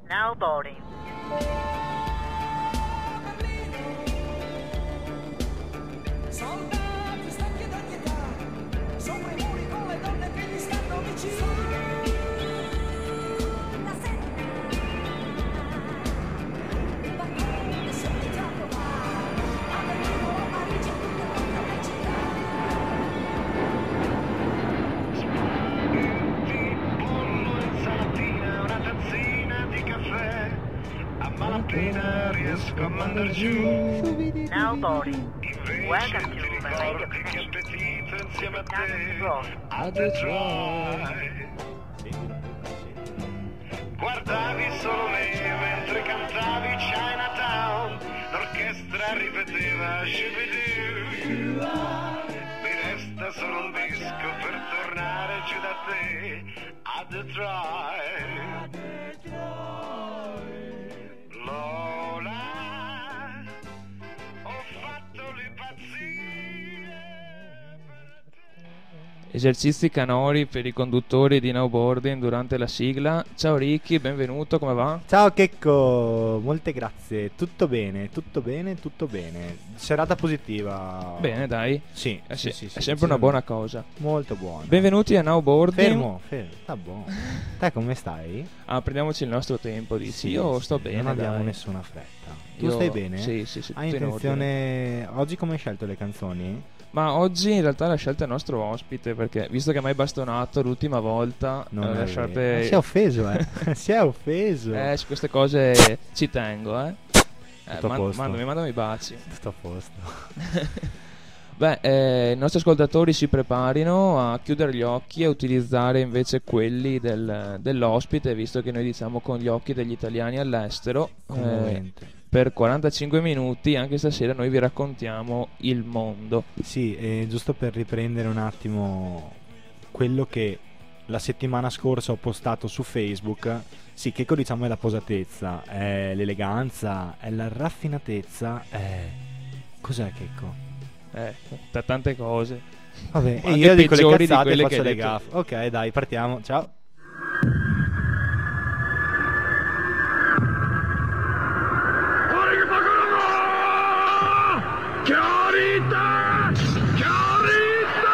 Now boarding. Soldati stanchi d'ogni età, sopra i muri con le donne che gli stanno vicino. La sera, il balcone solitario va, a Berlino, a Parigi, tutte le città. Pollo, insalatina, una tazzina di caffè. A malapena riesco a mandar giù. Now boarding. Welcome to Ti Radio ricordi che appetito insieme a Connection. te a Detroit. Guardavi solo me mentre cantavi Chinatown. L'orchestra ripeteva Shoo-be-doo. Mi resta solo un disco per tornare giù da te a Detroit. Lola, ho fatto le pazzie. Esercizi canori per i conduttori di Now Boarding durante la sigla. Ciao Ricky, benvenuto, come va? Ciao Checco, molte grazie. Tutto bene, tutto bene, tutto bene. Serata positiva. Bene, dai. Sì, Sì, sì, è sempre una buona cosa. Molto buona. Benvenuti a Now Boarding. Fermo, sta buono. Te come stai? Ah, prendiamoci il nostro tempo, dici. Sì, Io sì, sto bene, non abbiamo dai. nessuna fretta. Tu Io- stai bene? Sì, sì, Hai tutto in intenzione... Oggi come hai scelto le canzoni? Ma oggi in realtà la scelta è il nostro ospite, perché visto che mi hai bastonato l'ultima volta, Non è lasciate... vero. Si è offeso, si è offeso. Su queste cose ci tengo, Tutto a posto. Mandami i baci. Tutto a posto. Beh, i nostri ascoltatori si preparino a chiudere gli occhi e a utilizzare invece quelli dell'ospite, visto che noi diciamo con gli occhi degli italiani all'estero. Commovente. Per 45 minuti, anche stasera, noi vi raccontiamo il mondo. Sì, giusto per riprendere un attimo quello che la settimana scorsa ho postato su Facebook. Sì, Checco diciamo è la posatezza, è l'eleganza, è la raffinatezza, cos'è Checco? Da tante cose. Vabbè, e Anche io dico le peggiori di cazzate e quelle che faccio hai le detto. gaffe. Ok, dai, partiamo, ciao. Chiarita! Chiarita!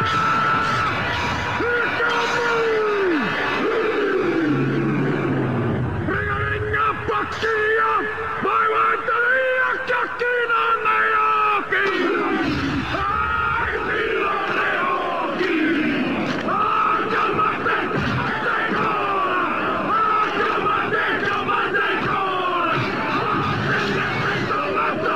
Regalegna pacchia! Vai guarda via! Chiacchina nei occhi! Ai, filo nei occhi! Ah, chiamate! Sei gola! Ah, chiamate! Chiamate gola! Sei trovato!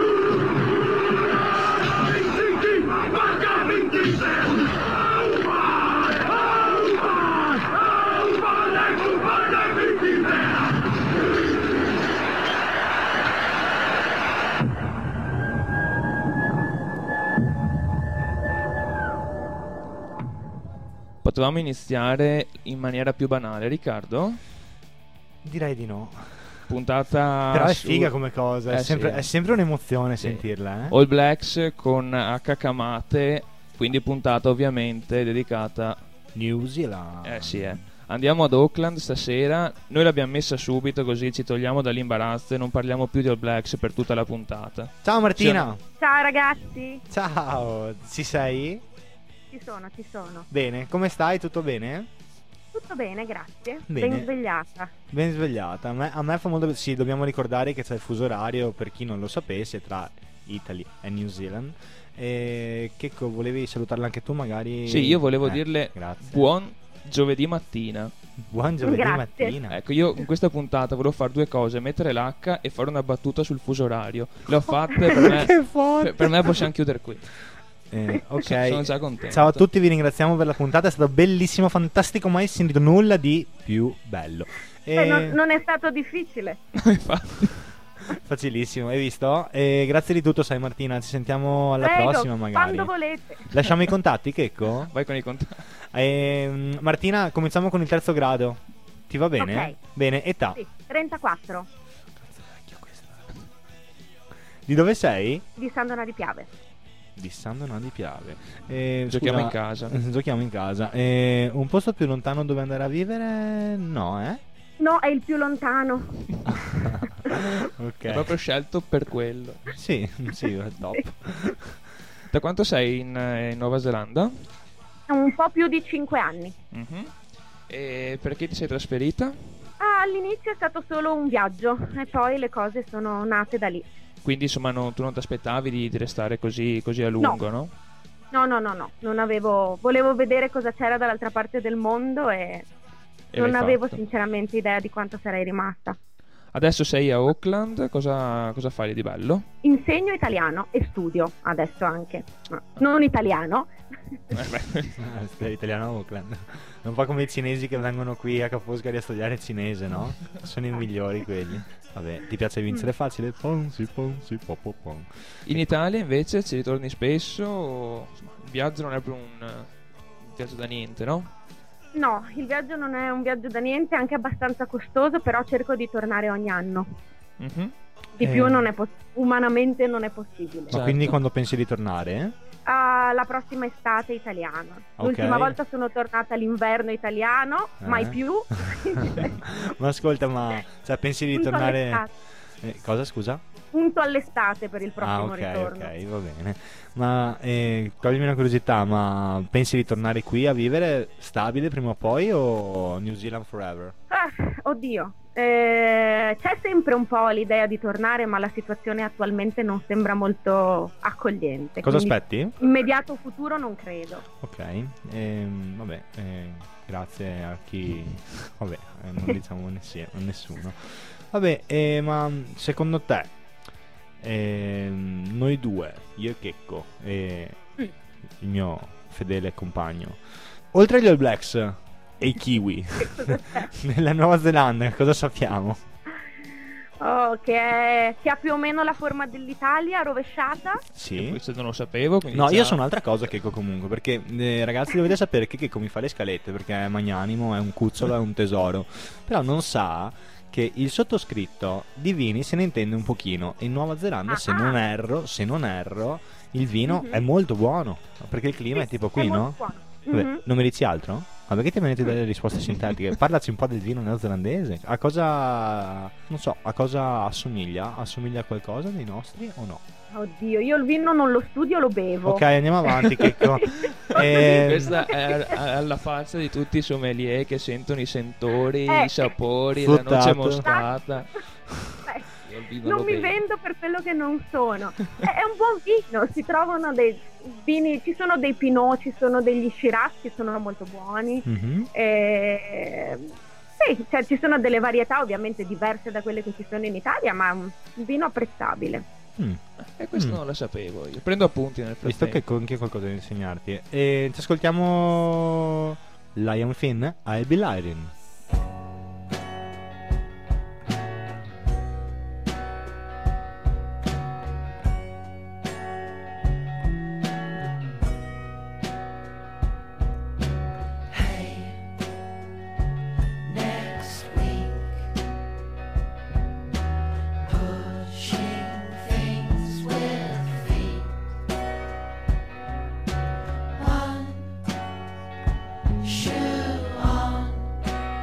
Potevamo iniziare in maniera più banale, Riccardo? Direi di no. Puntata Però è su figa come cosa, sì. è sempre un'emozione Sì. sentirla, All Blacks con H Kamate, quindi puntata ovviamente dedicata. New Zealand. Sì. Andiamo ad Auckland stasera. Noi l'abbiamo messa subito, così ci togliamo dall'imbarazzo e non parliamo più di All Blacks per tutta la puntata. Ciao Martina. Ciao ragazzi, Ciao, ci sei? ci sono. Bene, come stai? Tutto bene? Tutto bene, grazie. Bene. Ben svegliata. Ben svegliata. A me fa molto. Sì, dobbiamo ricordare che c'è il fuso orario per chi non lo sapesse tra Italy e New Zealand. E Checco, volevi salutarla anche tu magari? Sì, io volevo dirle grazie. buon giovedì mattina. Buon giovedì Grazie. mattina. Ecco, io in questa puntata volevo fare due cose: mettere l'H e fare una battuta sul fuso orario. Le ho fatte, per me, Che forte. per me possiamo chiudere qui. Ok. Sono già contento. Ciao a tutti, vi ringraziamo per la puntata, è stato bellissimo, fantastico, mai sentito nulla di più bello. Non è stato difficile. Infatti. Facilissimo, hai visto? Grazie di tutto, sai Martina, ci sentiamo alla Prego, prossima magari. quando volete. Lasciamo i contatti, Checco? Vai con i contatti. Martina, cominciamo con il terzo grado. Ti va bene? Ok. Bene, età. Sì, 34 Di dove sei? di San Donà di Piave. Di San Donà di Piave. Giochiamo scusa, in casa. Giochiamo in casa. Un posto più lontano dove andare a vivere? No, No, è il più lontano. Ok. È proprio scelto per quello. Sì, sì, è top. Da quanto sei in Nuova Zelanda? Un po' più di 5 anni. Mhm. E perché ti sei trasferita? All'inizio è stato solo un viaggio e poi le cose sono nate da lì. Quindi insomma tu non ti aspettavi di restare così a lungo, no? No, non avevo... Volevo vedere cosa c'era dall'altra parte del mondo e non l'hai avevo fatto. sinceramente idea di quanto sarei rimasta. Adesso sei a Auckland, cosa fai di bello? Insegno italiano e studio adesso anche. No, non italiano. Italiano a Auckland. È un po' come i cinesi che vengono qui a Ca' Foscari a studiare cinese, no? Sono i migliori quelli. Vabbè, ti piace vincere facile? Ponzi, ponzi, po, po, pon. In Italia invece ci ritorni spesso? Insomma, il viaggio non è proprio un viaggio da niente, no? No, il viaggio non è un viaggio da niente, è anche abbastanza costoso, però cerco di tornare ogni anno. Mhm. Di più non è umanamente non è possibile. Ma Certo. quindi quando pensi di tornare? La prossima estate italiana. L'ultima Ok. volta sono tornata all'inverno italiano, mai più. Ma ascolta, cioè, pensi di Punto tornare... all'estate. Cosa, scusa? Punto all'estate per il prossimo Ok, ritorno. ok, va bene. Ma toglimi una curiosità, ma pensi di tornare qui a vivere stabile prima o poi o New Zealand forever? Oddio, c'è sempre un po' l'idea di tornare, ma la situazione attualmente non sembra molto accogliente. Cosa quindi aspetti? Immediato futuro non credo. Ok, vabbè, grazie a chi... Vabbè, non diciamo nessuno. Vabbè, ma secondo te, noi due, io e Checco e il mio fedele compagno, oltre agli All Blacks e i Kiwi, nella Nuova Zelanda, cosa sappiamo? Oh, che ha più o meno la forma dell'Italia, rovesciata. Sì. Questo non lo sapevo. Quindi No, già- io sono un'altra cosa, Checco, comunque, perché ragazzi dovete sapere che Checco mi fa le scalette, perché è magnanimo, è un cucciolo, è un tesoro, però non sa che il sottoscritto di vini se ne intende un pochino, e in Nuova Zelanda, se non erro, il vino è molto buono, perché il clima è tipo qui, no? Molto buono. Vabbè, Mhm. non mi dici altro? Ma perché ti venite delle risposte sintetiche? Parlaci un po' del vino neozelandese. A cosa, non so, a cosa assomiglia? Assomiglia a qualcosa dei nostri o no? Oddio, io il vino non lo studio, lo bevo. Ok, andiamo avanti, Checco. Questa è alla faccia di tutti i sommelier che sentono i sentori, i sapori, la noce fruttato. moscata. Beh, Io il vino non lo mi bevo. vendo per quello che non sono. È un buon vino, si trovano dei vini, ci sono dei Pinot, ci sono degli Shiraz che sono molto buoni. Mhm. Sì, cioè, ci sono delle varietà ovviamente diverse da quelle che ci sono in Italia, ma è un vino apprezzabile. Mm. E questo non lo sapevo io. Prendo appunti nel Visto che frattempo. ho anche qualcosa da insegnarti. E ci ascoltiamo Lion Finn, I'll Be Lying. Next week, pushing things with feet. One shoe on,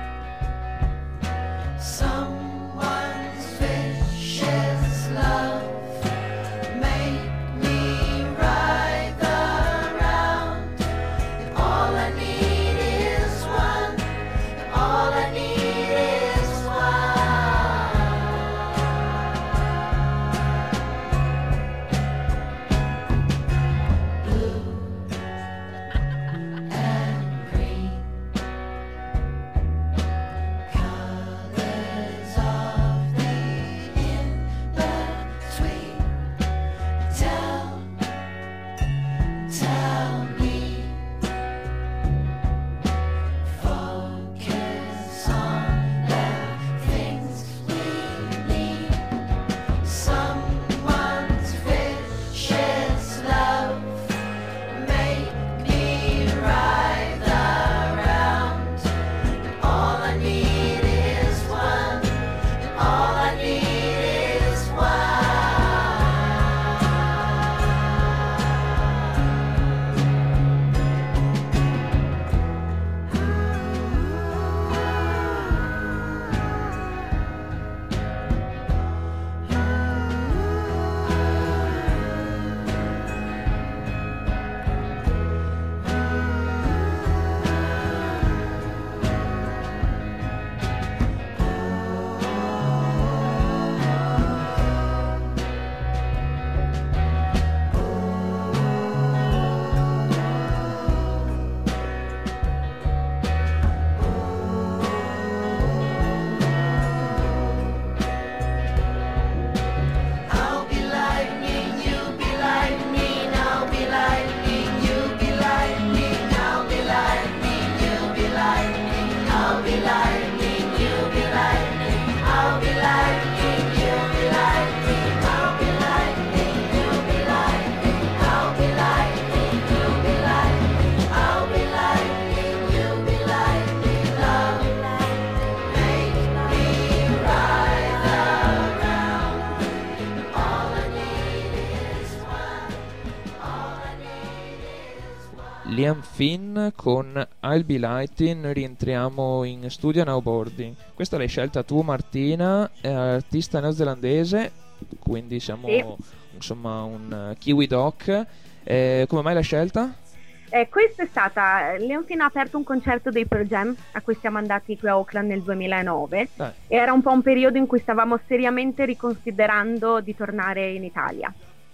Liam Finn con I'll Be Lighting. Rientriamo in studio a Snowboarding. Questa l'hai scelta tu, Martina, è artista neozelandese, quindi siamo insomma un Kiwi Doc. Come mai l'hai scelta? Questa è stata, Liam Finn ha aperto un concerto dei Pearl Jam a cui siamo andati qui a Auckland nel 2009. Era un po' un periodo in cui stavamo seriamente riconsiderando di tornare in Italia.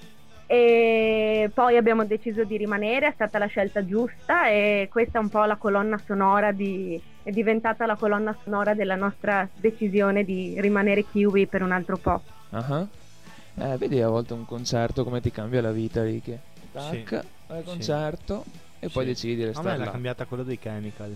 E poi abbiamo deciso di rimanere, è stata la scelta giusta, e questa è un po' la colonna sonora è diventata la colonna sonora della nostra decisione di rimanere Kiwi per un altro po'. Vedi a volte un concerto come ti cambia la vita, Ricky. Tac, al concerto e poi decidi di restare a me là. l'ha cambiata quello dei Chemical.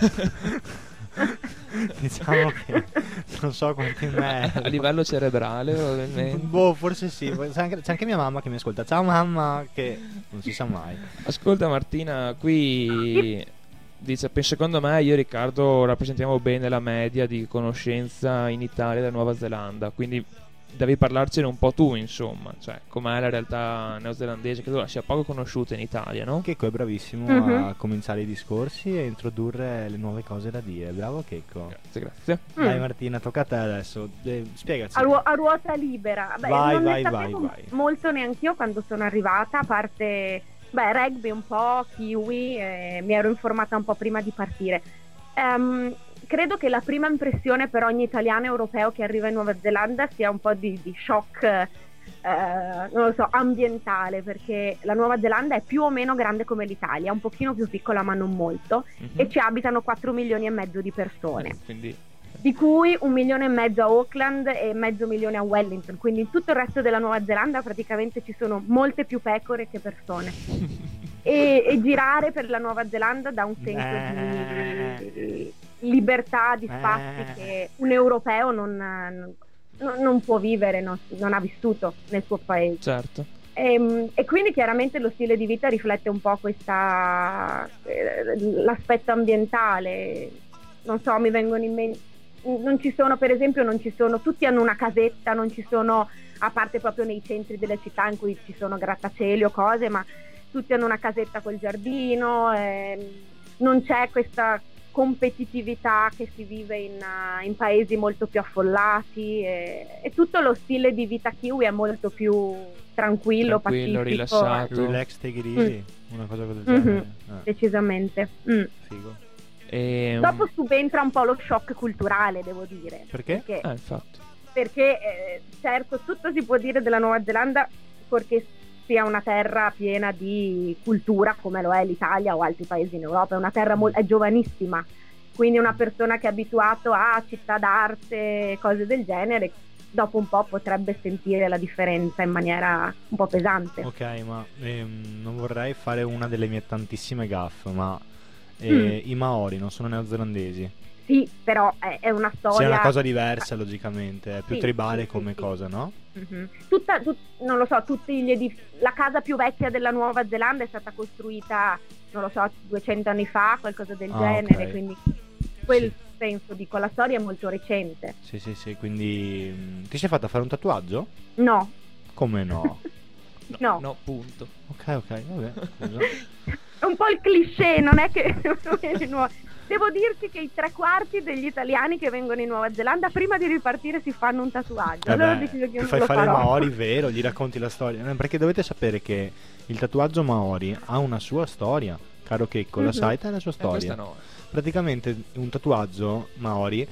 Diciamo che non so quanti me a livello cerebrale probabilmente. Forse sì. C'è anche mia mamma che mi ascolta. Ciao mamma, che non si sa mai. Ascolta Martina, qui dice, secondo me io e Riccardo rappresentiamo bene la media di conoscenza in Italia della Nuova Zelanda, quindi devi parlarcene un po' tu, insomma, cioè com'è la realtà neozelandese, che tu sia poco conosciuta in Italia, no? Checco è bravissimo a cominciare i discorsi e introdurre le nuove cose da dire. Bravo Checco. Grazie. Dai Martina, tocca a te adesso. Spiegaci. A ruota libera. Vai. Molto neanch'io quando sono arrivata, a parte rugby un po', kiwi, mi ero informata un po' prima di partire. Credo che la prima impressione per ogni italiano europeo che arriva in Nuova Zelanda sia un po' di shock, non lo so, ambientale, perché la Nuova Zelanda è più o meno grande come l'Italia, un pochino più piccola ma non molto, e ci abitano 4 milioni e mezzo di persone, di cui 1,5 milioni a Auckland e mezzo milione a Wellington, quindi in tutto il resto della Nuova Zelanda praticamente ci sono molte più pecore che persone. E girare per la Nuova Zelanda dà un senso di libertà, di spazi che un europeo non può vivere, non ha vissuto nel suo paese. Certo. E quindi chiaramente lo stile di vita riflette un po' l'aspetto ambientale. Non so, mi vengono in mente, tutti hanno una casetta, non ci sono, a parte proprio nei centri delle città in cui ci sono grattacieli o cose, ma tutti hanno una casetta col giardino, non c'è questa competitività che si vive in paesi molto più affollati, e tutto lo stile di vita kiwi è molto più tranquillo, pacifico, rilassato, relax, take it easy, una cosa del genere. Decisamente. Figo. Dopo subentra un po' lo shock culturale, devo dire. Perché? Infatti. Perché certo, tutto si può dire della Nuova Zelanda, perché sia una terra piena di cultura come lo è l'Italia o altri paesi in Europa, è una terra è giovanissima, quindi una persona che è abituato a città d'arte, cose del genere, dopo un po' potrebbe sentire la differenza in maniera un po' pesante. Ok, ma non vorrei fare una delle mie tantissime gaffe, ma i Maori non sono neozelandesi? Sì, però è una storia... Sì, è una cosa diversa, logicamente, è più tribale come cosa, no? Non lo so, la casa più vecchia della Nuova Zelanda è stata costruita, non lo so, 200 anni fa, qualcosa del genere, okay. Quindi quel senso, dico, la storia è molto recente. Sì, quindi ti sei fatta fare un tatuaggio? No. Come no? No, punto. Ok, vabbè, scusa. È un po' il cliché, non è che... Devo dirti che i 3/4 degli italiani che vengono in Nuova Zelanda prima di ripartire si fanno un tatuaggio. Allora ho deciso che io non fai lo fare farò. il Maori, vero? Gli racconti la storia. No, perché dovete sapere che il tatuaggio Maori ha una sua storia. Caro Checco, la sai, è la sua storia. Questa no. Praticamente un tatuaggio Maori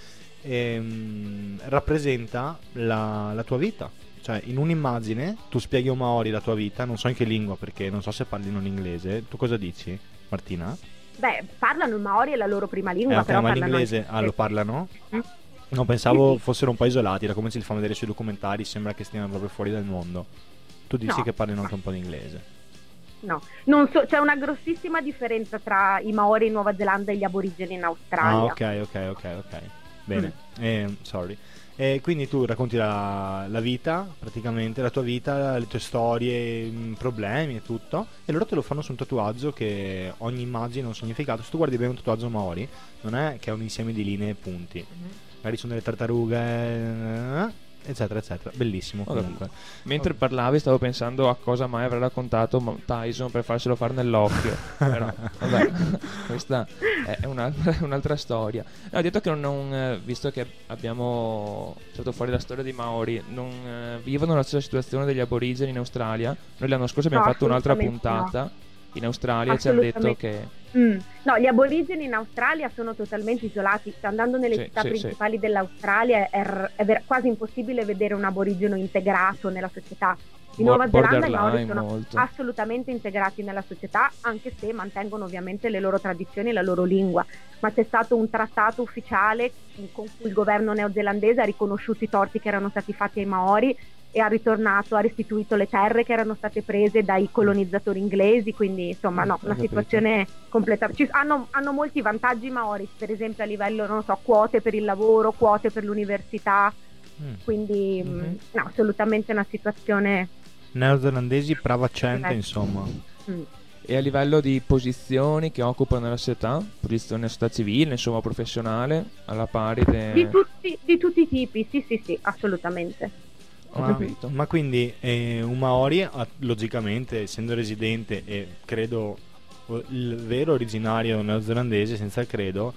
rappresenta la tua vita. Cioè, in un'immagine tu spieghi a un Maori la tua vita, non so in che lingua, perché non so se parlino l'inglese. Tu cosa dici, Martina? Parlano il Maori, è la loro prima lingua, però ma parlano l'inglese lo parlano? No, pensavo fossero un po' isolati, da come si fanno vedere sui documentari sembra che stiano proprio fuori dal mondo. Tu dici che parlino anche un po' di inglese? No, c'è una grossissima differenza tra i Maori in Nuova Zelanda e gli aborigeni in Australia. Ok. Bene, sorry. E quindi tu racconti la vita, praticamente la tua vita, le tue storie, problemi e tutto, e loro te lo fanno su un tatuaggio che ogni immagine ha un significato. Se tu guardi bene un tatuaggio Maori, non è che è un insieme di linee e punti. Magari sono delle tartarughe eccetera eccetera. Bellissimo Ho comunque. Mentre parlavi stavo pensando a cosa mai avrà raccontato Tyson per farselo fare nell'occhio. Però vabbè, questa è un'altra storia. No, ho detto che visto che abbiamo tirato fuori la storia dei Maori, non vivono la stessa situazione degli aborigeni in Australia. Noi l'anno scorso abbiamo fatto un'altra puntata in Australia e ci hanno detto che no, gli aborigeni in Australia sono totalmente isolati. Andando nelle città principali dell'Australia è quasi impossibile vedere un aborigeno integrato nella società. In Nuova Zelanda i Maori sono molto assolutamente integrati nella società, anche se mantengono ovviamente le loro tradizioni e la loro lingua. Ma c'è stato un trattato ufficiale con cui il governo neozelandese ha riconosciuto i torti che erano stati fatti ai Maori e ha restituito le terre che erano state prese dai colonizzatori inglesi, quindi insomma no, una situazione completamente... Hanno molti vantaggi i Maori, per esempio a livello, non so, quote per il lavoro, quote per l'università, quindi no, assolutamente una situazione... Neozelandesi bravacente, insomma. E a livello di posizioni che occupano nella società, posizione nella società civile, insomma professionale, alla pari di tutti i tipi, sì, assolutamente. Ma quindi un Maori, logicamente, essendo residente e credo il vero originario neozelandese, senza il credo,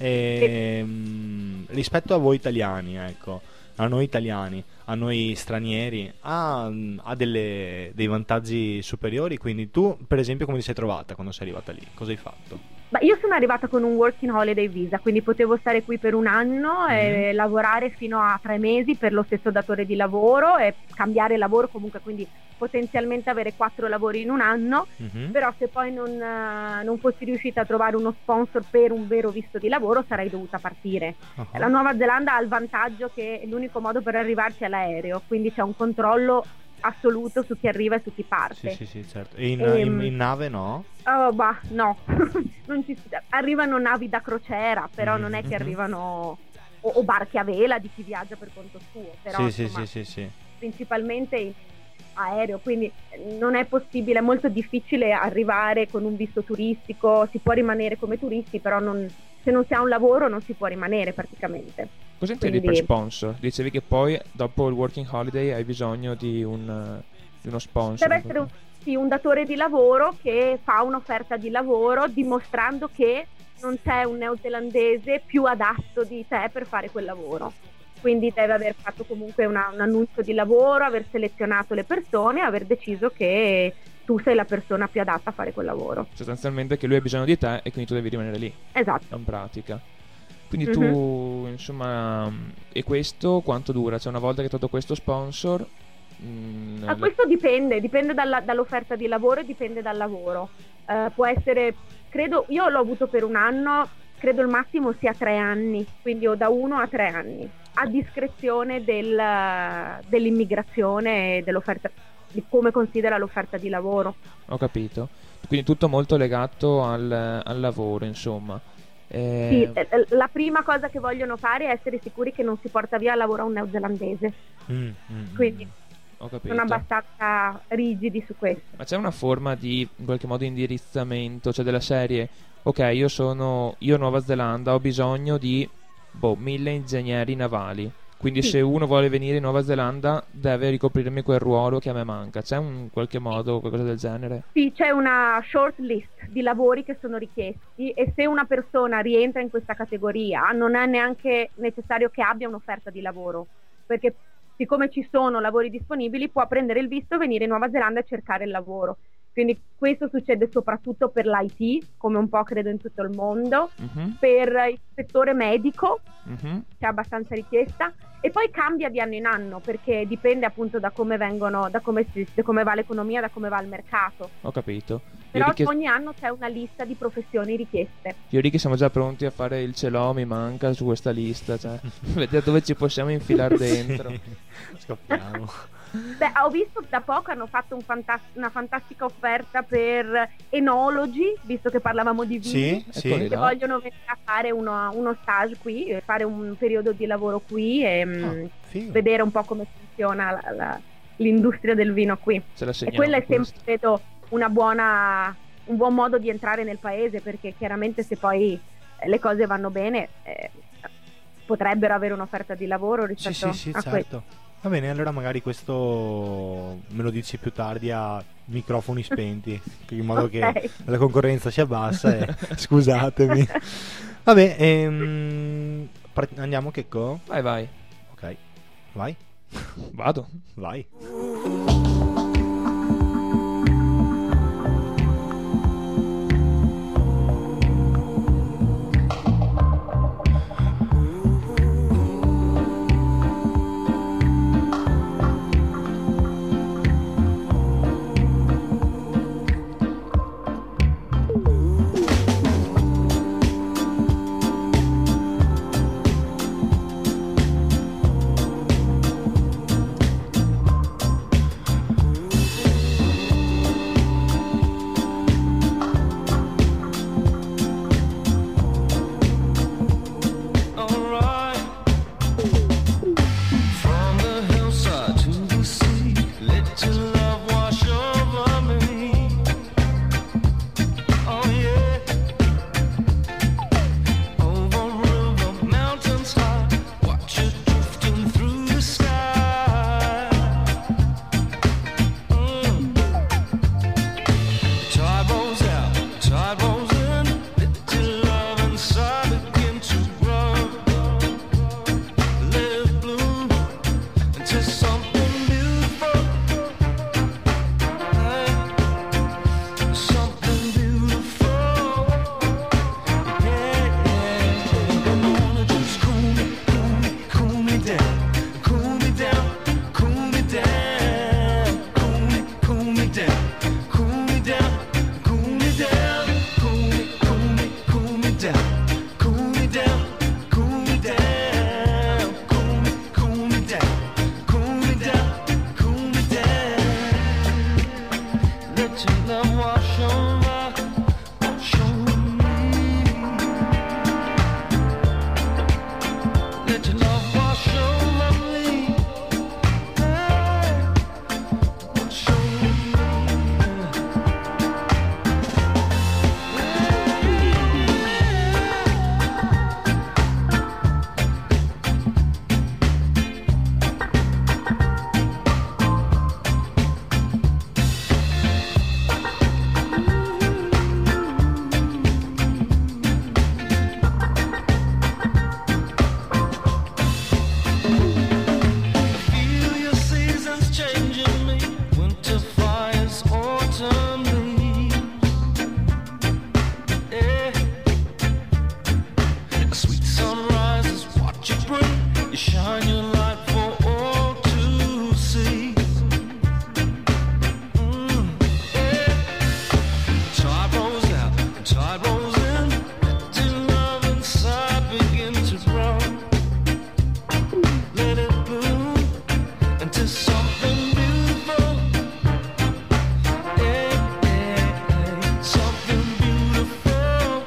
rispetto a voi italiani, ecco, a noi italiani, a noi stranieri, ha dei vantaggi superiori? Quindi tu, per esempio, come ti sei trovata quando sei arrivata lì? Cosa hai fatto? Beh, io sono arrivata con un working holiday visa, quindi potevo stare qui per un anno e lavorare fino a 3 mesi per lo stesso datore di lavoro e cambiare lavoro comunque, quindi potenzialmente avere 4 lavori in un anno, però se poi non fossi riuscita a trovare uno sponsor per un vero visto di lavoro sarei dovuta partire. La Nuova Zelanda ha il vantaggio che l'unico modo per arrivarci è l'aereo, quindi c'è un controllo assoluto su chi arriva e su chi parte. Sì, certo. E in nave no? No. Arrivano navi da crociera, però non è che arrivano o barche a vela di chi viaggia per conto suo, però sì. Principalmente aereo, quindi non è possibile, è molto difficile arrivare con un visto turistico. Si può rimanere come turisti, però se non si ha un lavoro non si può rimanere praticamente. Cosa intendi per sponsor? Dicevi che poi dopo il working holiday hai bisogno di uno sponsor. Deve essere un datore di lavoro che fa un'offerta di lavoro dimostrando che non c'è un neozelandese più adatto di te per fare quel lavoro. Quindi deve aver fatto comunque un annuncio di lavoro, aver selezionato le persone, aver deciso che tu sei la persona più adatta a fare quel lavoro. Sostanzialmente che lui ha bisogno di te e quindi tu devi rimanere lì. Esatto. In pratica. Quindi tu, insomma, e questo quanto dura? Cioè una volta che hai trovato questo sponsor... questo dipende dall'offerta di lavoro e dipende dal lavoro. Può essere, credo, io l'ho avuto per un anno, credo il massimo sia 3 anni, quindi o da 1 a 3 anni, a discrezione dell'immigrazione e dell'offerta, di come considera l'offerta di lavoro. Ho capito. Quindi tutto molto legato al lavoro, insomma. Sì, la prima cosa che vogliono fare è essere sicuri che non si porta via al lavoro a un neozelandese. Quindi ho capito. Sono abbastanza rigidi su questo. Ma c'è una forma di, in qualche modo, indirizzamento, cioè della serie, ok, io Nuova Zelanda ho bisogno di 1000 ingegneri navali, quindi se uno vuole venire in Nuova Zelanda deve ricoprirmi quel ruolo che a me manca. C'è in qualche modo qualcosa del genere? Sì, c'è una short list di lavori che sono richiesti e se una persona rientra in questa categoria non è neanche necessario che abbia un'offerta di lavoro, perché siccome ci sono lavori disponibili può prendere il visto, venire in Nuova Zelanda e cercare il lavoro. Quindi questo succede soprattutto per l'IT, come un po' credo in tutto il mondo, per il settore medico, c'è abbastanza richiesta, e poi cambia di anno in anno, perché dipende appunto da come vengono, da come va l'economia, da come va il mercato. Ho capito. Però ogni anno c'è una lista di professioni richieste. Io e che siamo già pronti a fare il ce l'ho, mi manca su questa lista, cioè vedete dove ci possiamo infilare dentro. Scappiamo. Beh, ho visto da poco hanno fatto una fantastica offerta per enologi, visto che parlavamo di vini, che vogliono venire a fare uno stage qui, fare un periodo di lavoro qui e vedere un po' come funziona l'industria del vino qui. E quella è sempre, credo, un buon modo di entrare nel paese, perché chiaramente se poi le cose vanno bene potrebbero avere un'offerta di lavoro rispetto a certo. questo. Va bene, allora magari questo me lo dici più tardi a microfoni spenti, in modo Ok. che la concorrenza si abbassa e scusatemi. Vabbè, andiamo Checco? Vai, Ok, vai, vado. vai. Alright. From the hillside to the sea, let your love wash over me. Oh yeah. Over river, mountains high, watch it drifting through the sky. Tide rolls out, tide rolls in, let your love inside begin to grow. Let it bloom into something beautiful. Something beautiful. Yeah. Come on, just cool me, cool me down. Cool me down, cool me down. Cool me down. Cool me down, cool me down. Cool me down. Cool me down, cool me down. Cool me down. Cool me down, cool me down. Let your love wash over me. Let your love wash over me. Wash over me. Feel your seasons changing me. Winter fires, autumn leaves. Yeah. A sweet sunrise is what you bring. You shine your light for all to see. Yeah. Tide rolls out, tide rolls in. Let your love inside begin to grow. Let it bloom into something beautiful. Something beautiful.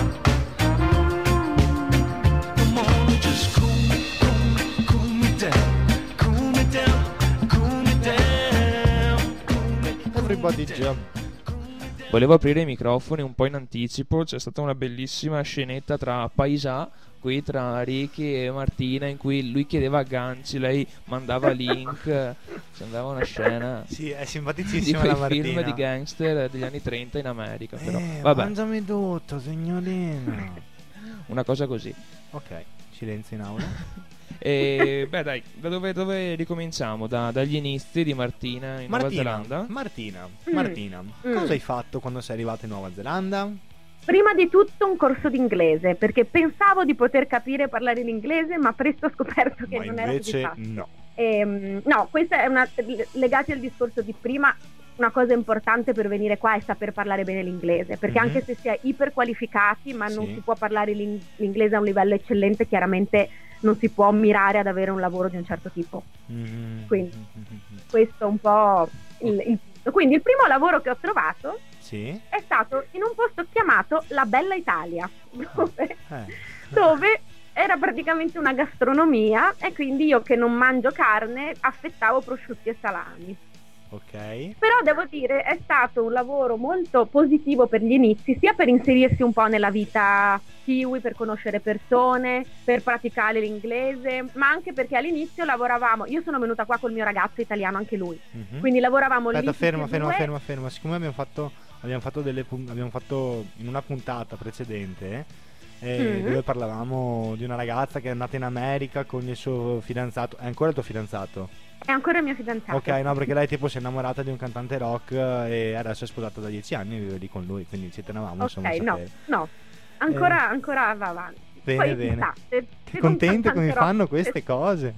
Come on, just cool me down. Cool me down, cool me down. Everybody jump. Volevo aprire i microfoni un po' in anticipo. C'è stata una bellissima scenetta tra paesà qui tra Ricky e Martina, in cui lui chiedeva agganci, lei mandava link. Sembrava una scena Sì, è di simpaticissima quei la Martina. film di gangster degli anni 30 in America. Però vabbè, Mangiami tutto, signorina. una cosa così. Ok, silenzio in aula. E beh, dai, da dove ricominciamo? Dagli inizi di Martina in Nuova Zelanda? Martina, Mm. cosa hai fatto quando sei arrivata in Nuova Zelanda? Prima di tutto un corso d'inglese, perché pensavo di poter capire e parlare l'inglese, ma presto ho scoperto che Ma non era così invece facile. no. No, questa è legati al discorso di prima, una cosa importante per venire qua è saper parlare bene l'inglese, perché Mhm. anche se si è iperqualificati, ma non Sì. si può parlare l'inglese a un livello eccellente, chiaramente non si può mirare ad avere un lavoro di un certo tipo. Quindi. Questo è un po' il punto. Quindi il primo lavoro che ho trovato Sì? è stato in un posto chiamato La Bella Italia, dove Eh. dove era praticamente una gastronomia, e quindi io che non mangio carne affettavo prosciutti e salami. Ok. Però devo dire è stato un lavoro molto positivo per gli inizi, sia per inserirsi un po' nella vita kiwi, per conoscere persone, per praticare l'inglese, ma anche perché all'inizio lavoravamo, io sono venuta qua col mio ragazzo italiano, anche lui, Mhm. quindi lavoravamo lì Aspetta, tutti e ferma. due. Siccome abbiamo fatto in una puntata precedente Mhm. dove parlavamo di una ragazza che è andata in America con il suo fidanzato. È ancora il tuo fidanzato? È ancora il mio fidanzato. Ok, no, perché lei tipo si è innamorata di un cantante rock e adesso è sposata da 10 anni e vive lì con lui, quindi ci tenevamo insomma a Ok, no, sapere. no, ancora va avanti. Bene, Poi bene. chissà, se Che non contento che mi canterò- fanno queste cose.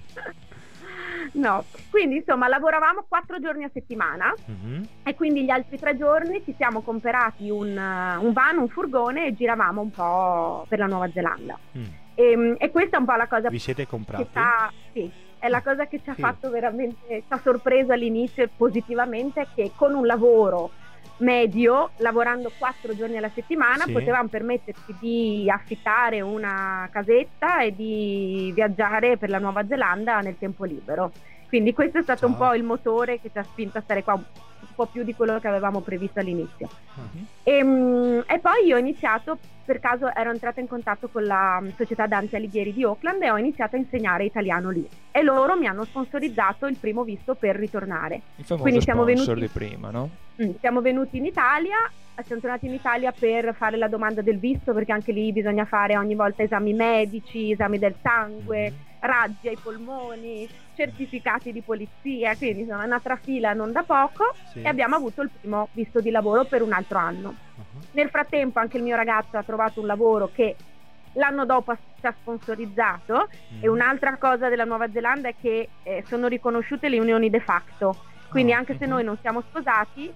No, quindi insomma lavoravamo 4 giorni a settimana Mhm. e quindi gli altri 3 giorni ci siamo comprati un van, un furgone e giravamo un po' per la Nuova Zelanda. Mm. E questa è un po' la cosa Vi siete che comprati? sì, è la cosa che ci ha Sì. fatto veramente, ci ha sorpreso all'inizio e positivamente, che con un lavoro medio, lavorando 4 giorni alla settimana, Sì. potevamo permetterci di affittare una casetta e di viaggiare per la Nuova Zelanda nel tempo libero. Quindi questo è stato un Ciao. po' il motore che ci ha spinto a stare qua un po' più di quello che avevamo previsto all'inizio. Mhm. E poi io ho iniziato, per caso ero entrata in contatto con la società Dante Alighieri di Auckland e ho iniziato a insegnare italiano lì. E loro mi hanno sponsorizzato il primo visto per ritornare. Il famoso Quindi siamo sponsor venuti- di prima, no? Siamo venuti in Italia, siamo tornati in Italia per fare la domanda del visto, perché anche lì bisogna fare ogni volta esami medici, esami del sangue, Mhm. raggi ai polmoni, certificati di polizia, quindi insomma è una trafila non da poco. Sì. E abbiamo avuto il primo visto di lavoro per un altro anno. Mhm. Nel frattempo anche il mio ragazzo ha trovato un lavoro che l'anno dopo ci ha sponsorizzato. Mhm. E un'altra cosa della Nuova Zelanda è che sono riconosciute le unioni de facto, quindi Ah, anche se mhm. noi non siamo sposati,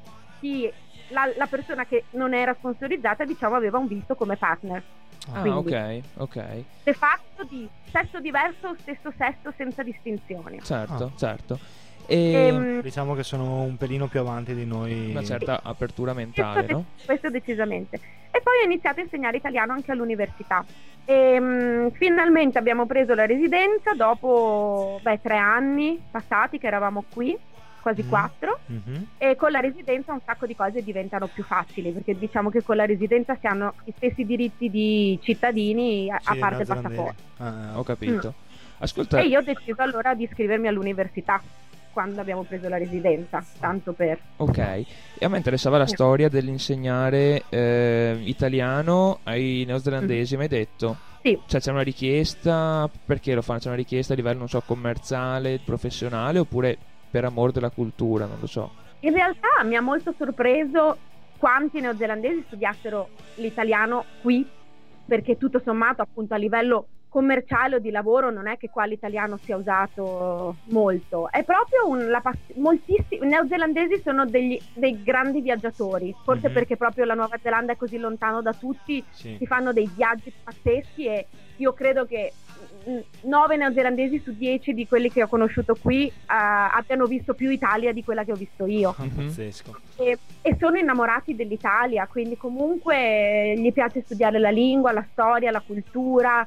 la persona che non era sponsorizzata, diciamo, aveva un visto come partner. Ah, Quindi- ok. De facto di sesso diverso o stesso sesso senza distinzioni. Certo, Ah. certo. E Diciamo che sono un pelino più avanti di noi. una certa apertura mentale, no? Questo decisamente. E poi ho iniziato a insegnare italiano anche all'università. E finalmente abbiamo preso la residenza dopo 3 anni passati che eravamo qui, quasi Mm. 4. Mhm. E con la residenza un sacco di cose diventano più facili, perché diciamo che con la residenza si hanno gli stessi diritti di cittadini a Sì, parte il neozelandesi. passaporto. Ho capito. Ascolta, E io ho deciso allora di iscrivermi all'università quando abbiamo preso la residenza, tanto per... ok. E a me interessava la storia dell'insegnare italiano ai neozelandesi, mi hai detto? Sì. Cioè c'è una richiesta, perché lo fanno? C'è una richiesta a livello, non so, commerciale, professionale, oppure per amore della cultura, non lo so. In realtà mi ha molto sorpreso quanti neozelandesi studiassero l'italiano qui, perché tutto sommato appunto a livello commerciale o di lavoro non è che qua l'italiano sia usato molto, è proprio moltissimi i neozelandesi sono dei grandi viaggiatori, forse Mhm. perché proprio la Nuova Zelanda è così lontano da tutti, Sì. si fanno dei viaggi pazzeschi e io credo che 9 neozelandesi su 10 di quelli che ho conosciuto qui abbiano visto più Italia di quella che ho visto io. Ah, Mhm. pazzesco. E sono innamorati dell'Italia, quindi comunque gli piace studiare la lingua, la storia, la cultura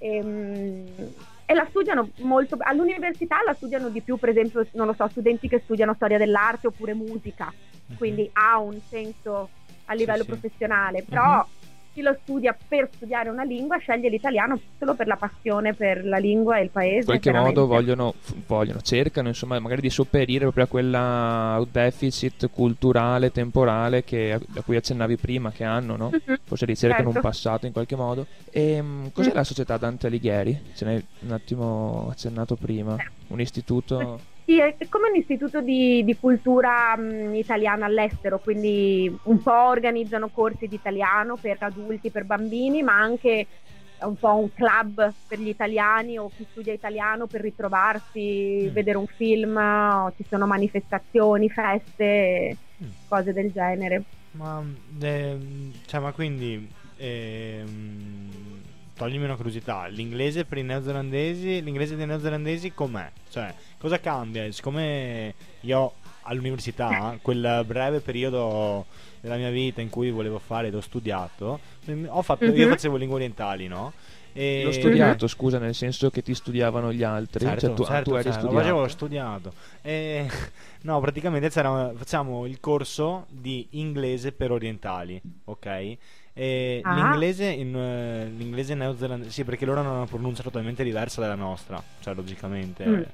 e la studiano molto. All'università la studiano di più, per esempio, non lo so, studenti che studiano storia dell'arte oppure musica, quindi ha un senso a livello sì. professionale, però chi lo studia per studiare una lingua sceglie l'italiano solo per la passione per la lingua e il paese. In qualche veramente. modo cercano insomma magari di sopperire proprio a quella deficit culturale, temporale a cui accennavi prima, che hanno, no? Mhm. Forse ricercano un Certo. passato in qualche modo. E cos'è Mm. la società Dante Alighieri? Ce n'hai un attimo accennato prima. Un istituto... Sì, è come un istituto di cultura italiana all'estero, quindi un po' organizzano corsi di italiano per adulti, per bambini, ma anche un po' un club per gli italiani o chi studia italiano per ritrovarsi, vedere un film, o ci sono manifestazioni, feste, cose del genere. Ma quindi toglimi una curiosità, l'inglese per i neozelandesi, l'inglese dei neozelandesi com'è? Cioè, cosa cambia? Siccome io all'università, quel breve periodo della mia vita in cui volevo fare ed ho studiato, io facevo lingue orientali, no? L'ho studiato, scusa, nel senso che ti studiavano gli altri. Certo, Cioè, tu eri certo, lo studiato. facevo studiato. No, praticamente facciamo il corso di inglese per orientali, ok? L'inglese l'inglese neozelandese, sì, perché loro hanno una pronuncia totalmente diversa dalla nostra, cioè logicamente.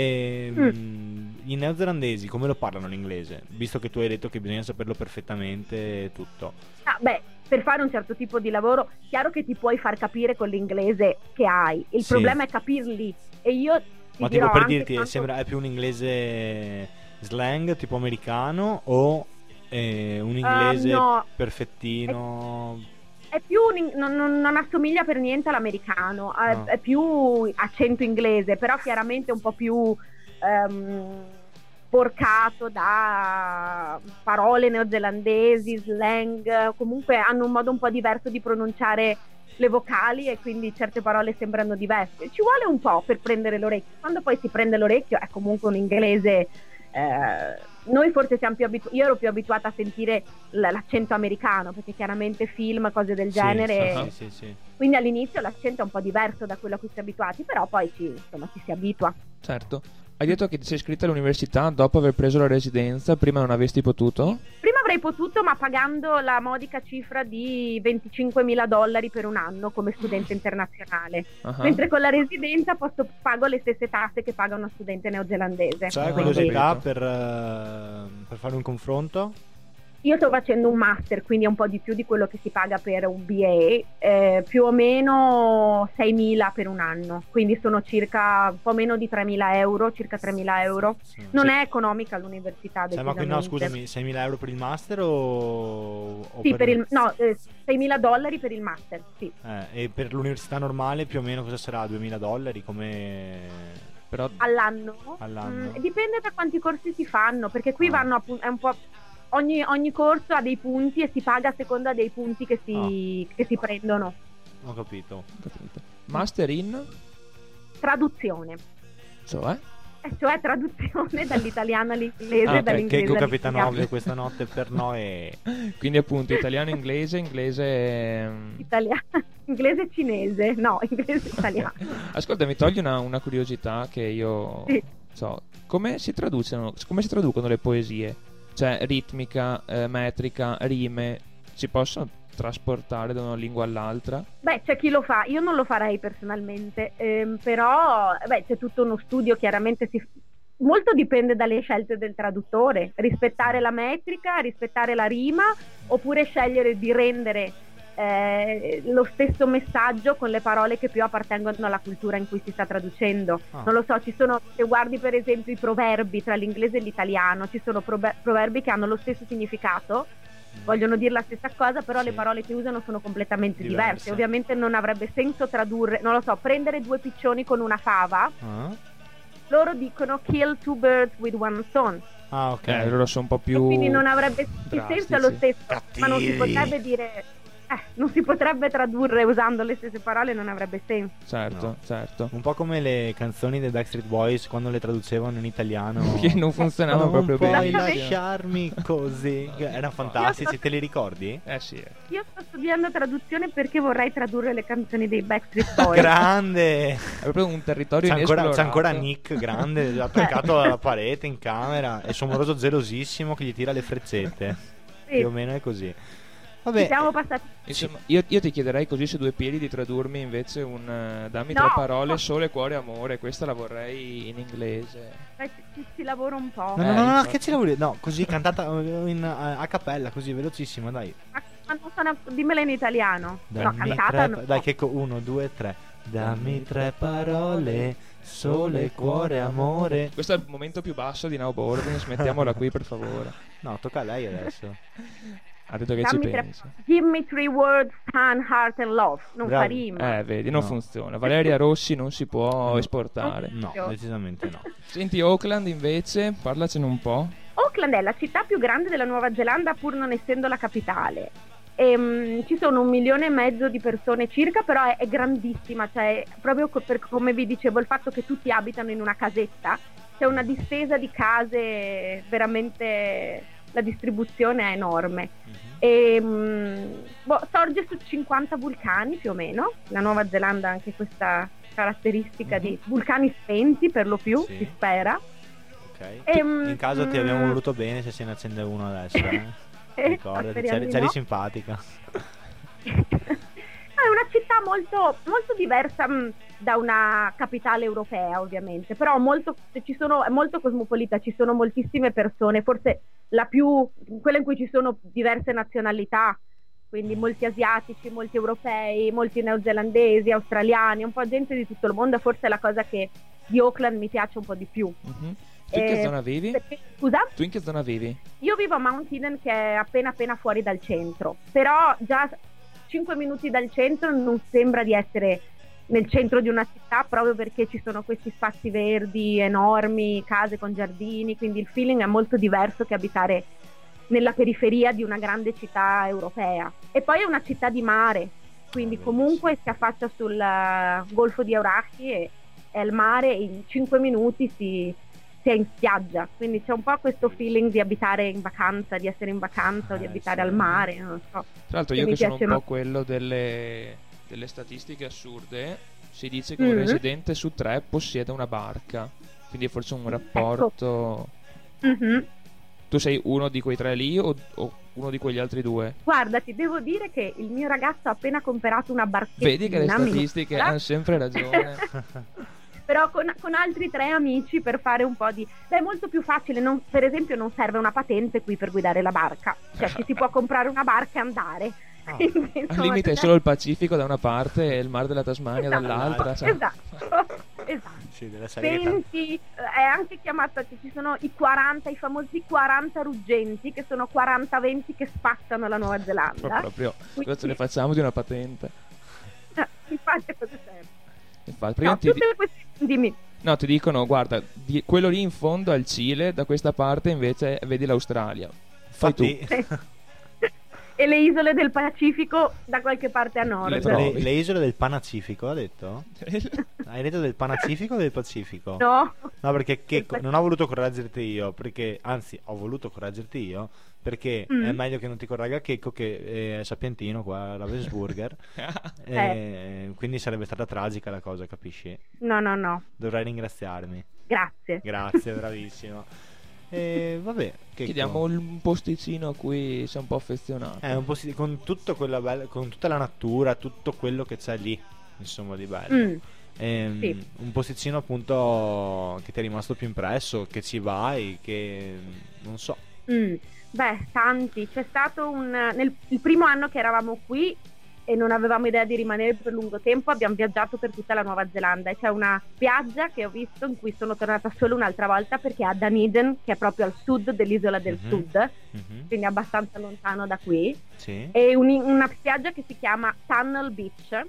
I neozelandesi come lo parlano l'inglese? Visto che tu hai detto che bisogna saperlo perfettamente tutto. Per fare un certo tipo di lavoro, chiaro che ti puoi far capire con l'inglese che hai. Il problema è capirli. E io ti Ma dirò tipo per anche dirti, è più un inglese slang tipo americano o un inglese no, perfettino? è più non assomiglia per niente all'americano, è più accento inglese, però chiaramente un po' più sporcato da parole neozelandesi, slang, comunque hanno un modo un po' diverso di pronunciare le vocali e quindi certe parole sembrano diverse. Ci vuole un po' per prendere l'orecchio, quando poi si prende l'orecchio è comunque un inglese. Noi forse siamo più abituati, io ero più abituata a sentire l'accento americano perché chiaramente film, cose del genere, Sì. quindi all'inizio l'accento è un po' diverso da quello a cui si è abituati, però poi ci si abitua. Certo. Hai detto che ti sei iscritta all'università dopo aver preso la residenza, prima non avresti potuto? Prima avrei potuto, ma pagando la modica cifra di $25.000 per un anno come studente internazionale, mentre con la residenza pago le stesse tasse che paga uno studente neozelandese. Cioè, curiosità per fare un confronto? Io sto facendo un master, quindi è un po' di più di quello che si paga per un BA, più o meno 6.000 per un anno, quindi sono circa un po' meno di 3.000 euro, circa 3.000 euro. Non è economica l'università, ma qui no, scusami, 6.000 euro per il master o sì, $6.000 per il master, sì. E per l'università normale più o meno cosa sarà? $2.000 come... Però all'anno? Dipende da quanti corsi si fanno, perché qui vanno è un po'... Ogni corso ha dei punti e si paga a seconda dei punti che si prendono. Ho capito. Master in? Traduzione. Cioè traduzione dall'italiano all'inglese, dall'inglese che capitano ovvio questa notte per noi. Quindi appunto italiano, inglese italiano, inglese cinese, no, inglese italiano. Ascolta, mi togli una curiosità che io so. Come si traducono le poesie? Cioè ritmica, metrica, rime, si possono trasportare da una lingua all'altra? C'è chi lo fa, io non lo farei personalmente, però c'è tutto uno studio, chiaramente molto dipende dalle scelte del traduttore, rispettare la metrica, rispettare la rima, oppure scegliere di rendere lo stesso messaggio con le parole che più appartengono alla cultura in cui si sta traducendo. Non lo so, se guardi per esempio i proverbi tra l'inglese e l'italiano, ci sono proverbi che hanno lo stesso significato, vogliono dire la stessa cosa, però le parole che usano sono completamente diverse. Ovviamente non avrebbe senso tradurre, non lo so, prendere due piccioni con una fava. Loro dicono kill two birds with one stone. Ok. Loro sono un po' più, e quindi non avrebbe senso lo stesso. Cattivi. Ma non si potrebbe dire, non si potrebbe tradurre usando le stesse parole, non avrebbe senso. Certo. Un po' come le canzoni dei Backstreet Boys quando le traducevano in italiano che non funzionavano proprio bene. Non puoi lasciarmi così. Erano fantastici, te li ricordi? Sì. Io sto studiando traduzione perché vorrei tradurre le canzoni dei Backstreet Boys. Grande! È proprio un territorio inesplorato. C'è ancora Nick grande attaccato alla parete in camera e suo moroso gelosissimo che gli tira le frezzette. Più o meno è così. Vabbè, siamo passati. Insomma, io ti chiederei così su due piedi di tradurmi invece dammi tre parole, sole, cuore, amore. Questa la vorrei in inglese. Ci lavoro un po'. No, che ci lavori? No, così cantata a cappella, così velocissima, dai. Ma non dimmela in italiano. Cantata dai, che 1, 2, 3. Dammi tre parole, sole, cuore, amore. Questo è il momento più basso di Now Boarding, smettiamola qui per favore. No, tocca a lei adesso. Ha detto che ci pensa. Give me three words, sun, heart and love. Non fa rima. Vedi, non funziona. Valeria Rossi non si può esportare. No, decisamente no. Senti, Auckland invece, parlacene un po'. Auckland è la città più grande della Nuova Zelanda, pur non essendo la capitale. Ci sono 1,5 milioni di persone circa, però è grandissima, cioè proprio per come vi dicevo, il fatto che tutti abitano in una casetta, c'è una distesa di case veramente la distribuzione è enorme. E, sorge su 50 vulcani più o meno. La Nuova Zelanda ha anche questa caratteristica di vulcani spenti per lo più, Sì. si spera. Ok. E, In caso ti abbiamo voluto bene se se ne accende uno adesso, ricordati, speriamo di c'eri no. simpatica. È una città molto, molto diversa da una capitale europea, ovviamente, però è molto cosmopolita, ci sono moltissime persone, forse quella in cui ci sono diverse nazionalità, quindi molti asiatici, molti europei, molti neozelandesi, australiani, un po' gente di tutto il mondo, forse è la cosa che di Auckland mi piace un po' di più. Mhm. Tu in che zona vivi? Scusa? Tu in che zona vivi? Io vivo a Mount Eden, che è appena fuori dal centro, però già 5 minuti dal centro non sembra di essere nel centro di una città, proprio perché ci sono questi spazi verdi enormi, case con giardini, quindi il feeling è molto diverso che abitare nella periferia di una grande città europea. E poi è una città di mare, quindi comunque si affaccia sul Golfo di Aurachi e è il mare, e in 5 minuti si è in spiaggia, quindi c'è un po' questo feeling di abitare in vacanza, di essere in vacanza o di abitare sì. al mare, non so. Tra l'altro Che io mi che sono un piace po' quello delle statistiche assurde, si dice che un Mhm. residente su 3 possiede una barca, quindi è forse un rapporto... Mhm. Tu sei uno di quei 3 lì o uno di quegli altri 2? Guarda, ti devo dire che il mio ragazzo ha appena comprato una barchetta. Vedi che le statistiche hanno sempre ragione. Però con altri 3 amici per fare un po' di... Beh, è molto più facile, per esempio non serve una patente qui per guidare la barca, cioè ci si può comprare una barca e andare. Quindi, Al insomma, limite è solo il Pacifico da una parte e il mar della Tasmania Esatto. dall'altra. sai? Esatto. Sì, deve essere che Senti, è anche chiamata, ci sono i famosi 40 ruggenti, che sono 40 venti che spazzano la Nuova Zelanda. Proprio, Quindi- cosa ce ne facciamo di una patente? Infatti, cosa serve? Infatti, prima No, tutte queste... Dimmi. No, ti dicono, guarda, quello lì in fondo è il Cile, da questa parte invece vedi l'Australia. Fai tu. infatti E le isole del Pacifico da qualche parte a nord. Le trovi. le isole del Panacifico, ha detto? Hai detto del Panacifico o del Pacifico? No, No, perché Del Pacifico. non ho voluto correggerti io, perché anzi ho voluto correggerti io, perché è meglio che non ti corregga Checco, che è sapientino qua, la Vesburger, quindi sarebbe stata tragica la cosa, capisci? no, Dovrai ringraziarmi. grazie. Grazie, bravissimo. E vabbè, Checco. Chiediamo un posticino a cui sei un po' affezionato. Un po' con tutto quella con tutta la natura, tutto quello che c'è lì, insomma, di bello. Mm. Sì. Un posticino appunto che ti è rimasto più impresso, che ci vai, che non so. Beh, tanti. C'è stato il primo anno che eravamo qui e non avevamo idea di rimanere per lungo tempo, abbiamo viaggiato per tutta la Nuova Zelanda e c'è una spiaggia che ho visto in cui sono tornata solo un'altra volta, perché è a Dunedin, che è proprio al sud dell'isola del Sud, quindi abbastanza lontano da qui. Sì. E una spiaggia che si chiama Tunnel Beach.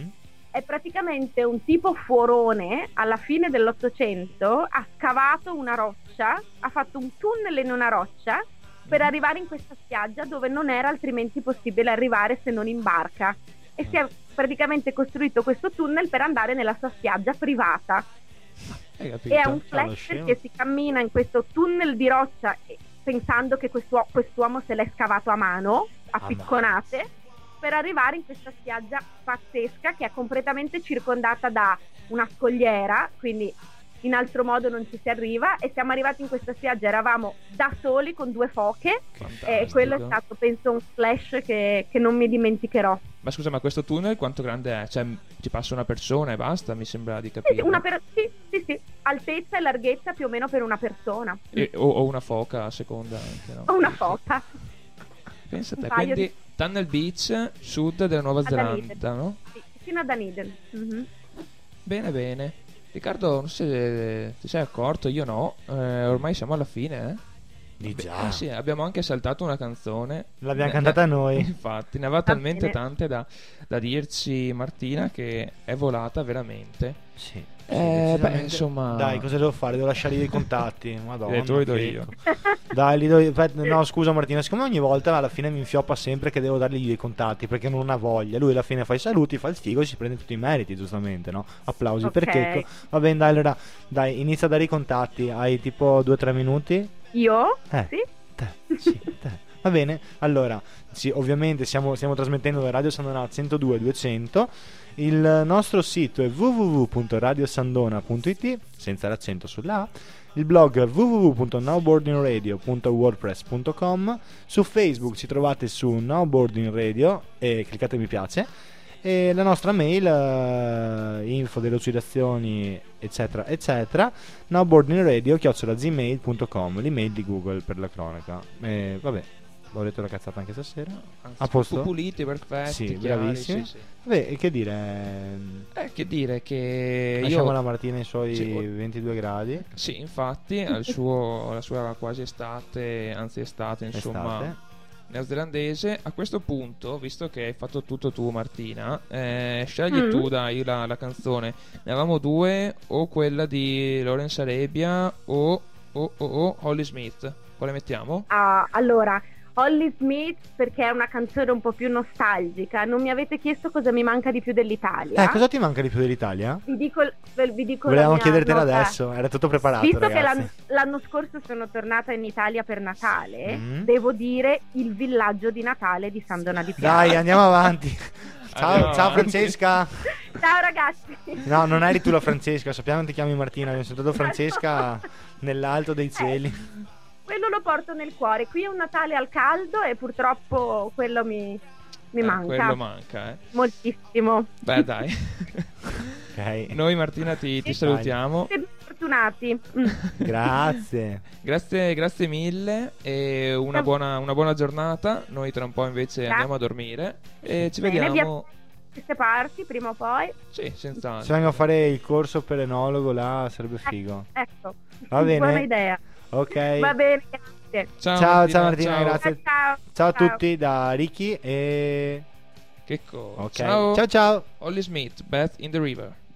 È praticamente un tipo forone alla fine dell'Ottocento, ha scavato una roccia, ha fatto un tunnel in una roccia per arrivare in questa spiaggia dove non era altrimenti possibile arrivare se non in barca, e si è praticamente costruito questo tunnel per andare nella sua spiaggia privata. Hai capito? E è un lo flash scemo. che si cammina in questo tunnel di roccia pensando che quest'uomo se l'è scavato a mano, a picconate, per arrivare in questa spiaggia pazzesca che è completamente circondata da una scogliera, quindi in altro modo non ci si arriva, e siamo arrivati in questa spiaggia, eravamo da soli con 2 foche e quello è stato, penso, un flash che non mi dimenticherò. Ma scusa, ma questo tunnel quanto grande è? Cioè, ci passa una persona e basta, mi sembra di capire. Sì, altezza e larghezza più o meno per una persona. O una foca a seconda anche, no? O una foca. Pensa a te, Un paio quindi Tunnel Beach, sud della Nuova Zelanda, Dunedin. no? Sì, vicino a Dunedin. Bene, bene. Riccardo, non so se ti sei accorto, io no, ormai siamo alla fine, Di già. sì, abbiamo anche saltato una canzone. L'abbiamo cantata noi. Infatti, ne aveva Va talmente bene. tante da dirci Martina che è volata veramente. Sì. Beh, insomma... Dai, cosa devo fare? Devo lasciare dei contatti. Madonna. Tu li do Checco. io. Dai, li do io. No, scusa Martina, siccome ogni volta alla fine mi infioppa sempre che devo dargli dei contatti perché non ha voglia. Lui alla fine fa i saluti, fa il figo e si prende tutti i meriti, giustamente, no? Applausi Ok. per Checco. Va bene, dai, allora, dai, inizia a dare i contatti. Hai tipo 2-3 minuti? Io? Eh. Sì? Te. Va bene, allora, sì, ovviamente stiamo trasmettendo da Radio Sandona 102.200. Il nostro sito è www.radiosandona.it, senza l'accento sulla A. Il blog www.nowboardingradio.wordpress.com. Su Facebook ci trovate su Nowboarding Radio e cliccate mi piace. E la nostra mail, info delle oscillazioni eccetera eccetera, nowboardingradio@gmail.com, l'email di Google per la cronaca. Vabbè, ho detto la cazzata anche stasera. Anzi, A posto? puliti, perfetti, Sì, chiari, bravissimi. sì, sì. Vabbè, e che dire, Che dire che lasciamo io... la Martina ai suoi Sì, 22 gradi. Sì, infatti, alla sua quasi estate, anzi estate, insomma, Estate. neozelandese. A questo punto, visto che hai fatto tutto tu, Martina, scegli tu, dai, la canzone. Ne avevamo due, o quella di Lawrence Arabia o Holly Smith. Quale mettiamo? Allora, Holly Smith perché è una canzone un po' più nostalgica. Non mi avete chiesto cosa mi manca di più dell'Italia. Cosa ti manca di più dell'Italia? Vi dico la Volevamo mia chiedertela nota. adesso, era tutto preparato, Visto ragazzi. che l'anno scorso sono tornata in Italia per Natale, Mm. devo dire il villaggio di Natale di San Donà di Piave. Dai, andiamo avanti. Andiamo Ciao avanti. Francesca. Ciao ragazzi. No, non eri tu la Francesca, sappiamo che ti chiami Martina, abbiamo sentito Francesca nell'alto dei cieli. Quello lo porto nel cuore. Qui è un Natale al caldo e purtroppo quello mi manca. Quello manca, Moltissimo. Beh, dai. Ok, Noi, Martina, ti salutiamo. Siete fortunati. grazie. Grazie mille e una buona giornata. Noi tra un po' invece andiamo a dormire e ci Bene, vediamo. Queste parti prima o poi. Sì, senz'altro. Se vengo a fare il corso per enologo là sarebbe figo. Ecco. Va bene. Buona idea. Ok. Va bene, grazie. Ciao Martina, ciao. grazie. Ciao. Ciao a tutti da Ricky e Che cosa? ok. Ciao. Ciao ciao. Holly Smith, Bath in the River.